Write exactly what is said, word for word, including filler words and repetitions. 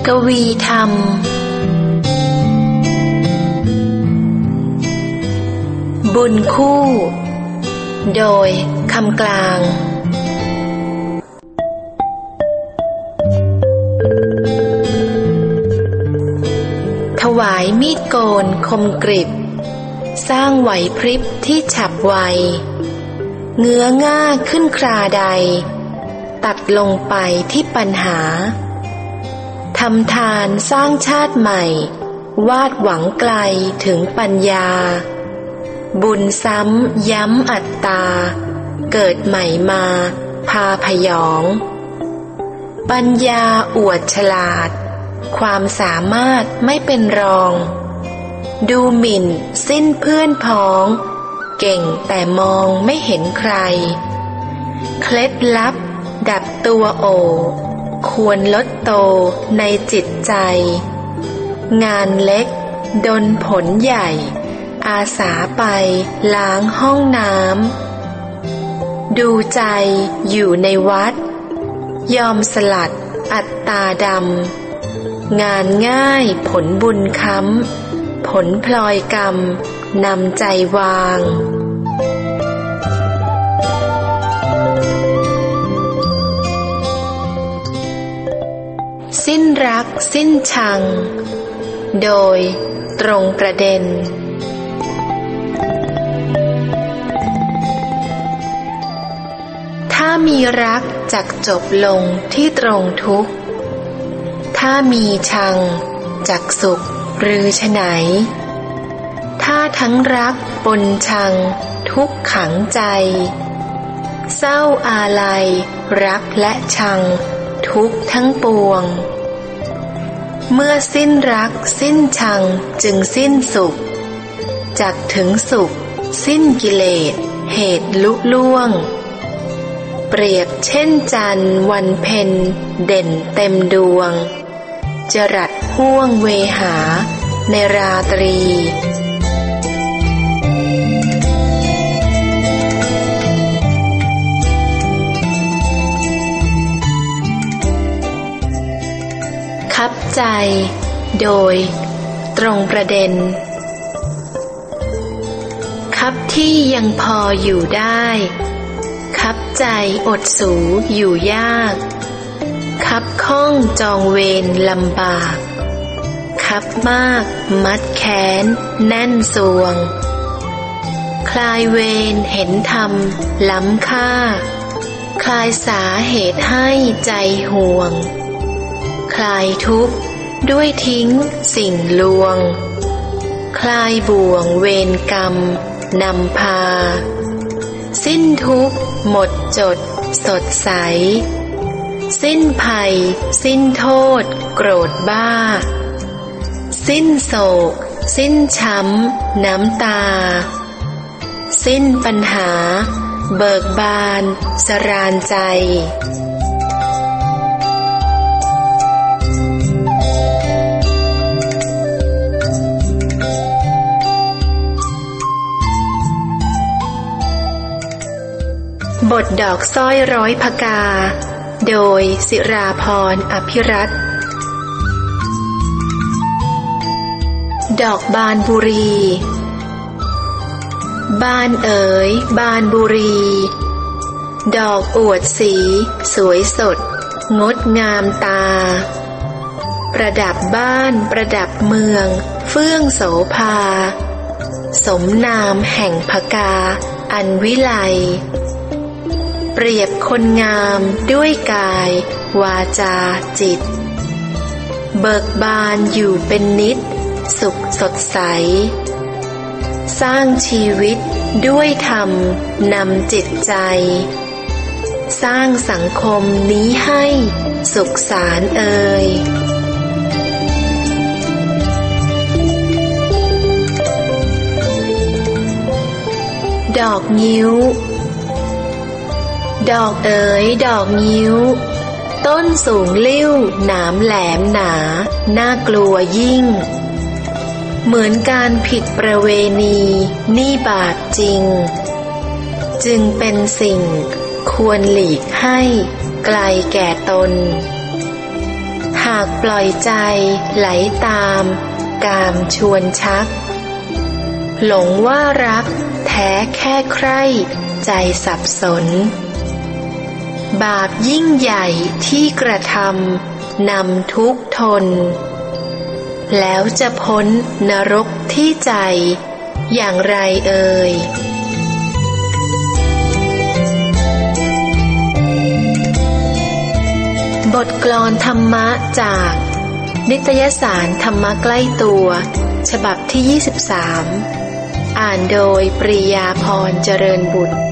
กวีธรรมบุญคู่โดยคำกลางถวายมีดโกนคมกริบสร้างไหวพริบที่ฉับไวเงื้อง่าขึ้นคราใดตัดลงไปที่ปัญหาทำทานสร้างชาติใหม่วาดหวังไกลถึงปัญญาบุญซ้ำย้ำอัตตาเกิดใหม่มาพาพยองปัญญาอวดฉลาดความสามารถไม่เป็นรองดูหมิ่นสิ้นเพื่อนพ้องเก่งแต่มองไม่เห็นใครเคล็ดลับดับตัวโอควรลดโตในจิตใจงานเล็กดลผลใหญ่อาสาไปล้างห้องน้ำดูใจอยู่ในวัดยอมสลัดอัตตาดำงานง่ายผลบุญค้ำผลพลอยกรรมนำใจวางสิ้นรักสิ้นชังโดยตรงประเด็นถ้ามีรักจักจบลงที่ตรงทุกข์ถ้ามีชังจักสุขหรือไฉนถ้าทั้งรักปนชังทุกข์ขังใจเศร้าอาลัยรักและชังทุกข์ทั้งปวงเมื่อสิ้นรักสิ้นชังจึงสิ้นสุขจักถึงสุขสิ้นกิเลสเหตุลุล่วงเปรียบเช่นจันทร์วันเพ็ญเด่นเต็มดวงจรัสห้วงเวหาในราตรีคับใจโดยตรงประเด็นคับที่ยังพออยู่ได้คับใจอดสูอยู่ยากคับข้องจองเวรลำบากคับมากมัดแขนแน่นสวงคลายเวรเห็นธรรมล้ำค่าคลายสาเหตุให้ใจห่วงคลายทุกข์ด้วยทิ้งสิ่งลวงคลายบ่วงเวรกรรมนำพาสิ้นทุกข์หมดจดสดใสสิ้นภัยสิ้นโทษโกรธบ้าสิ้นโศกสิ้นช้ำน้ำตาสิ้นปัญหาเบิกบานสราญใจบทดอกสร้อยร้อยพกาโดยศิราพรอภิรัตน์ดอกบานบุรีบานเอ๋ยบานบุรีดอกอวดสีสวยสดงดงามตาประดับบ้านประดับเมืองเฟื่องโสภาสมนามแห่งพกาอันวิไลเปรียบคนงามด้วยกายวาจาจิตเบิกบานอยู่เป็นนิจสุขสดใสสร้างชีวิตด้วยธรรมนำจิตใจสร้างสังคมนี้ให้สุขสารเอ่ยดอกงิ้วดอกเอ๋ยดอกงิ้วต้นสูงลิ่วหนามแหลมหนาน่ากลัวยิ่งเหมือนการผิดประเวณีนี่บาปจริงจึงเป็นสิ่งควรหลีกให้ไกลแก่ตนหากปล่อยใจไหลตามกามชวนชักหลงว่ารักแท้แค่ใคร่ใจสับสนบาปยิ่งใหญ่ที่กระทำนำทุกข์ทนแล้วจะพ้นนรกที่ใจอย่างไรเอ่ยบทกลอนธรรมะจากนิตยสารธรรมะใกล้ตัวฉบับที่ยี่สิบสามอ่านโดยปรียาพรเจริญบุตร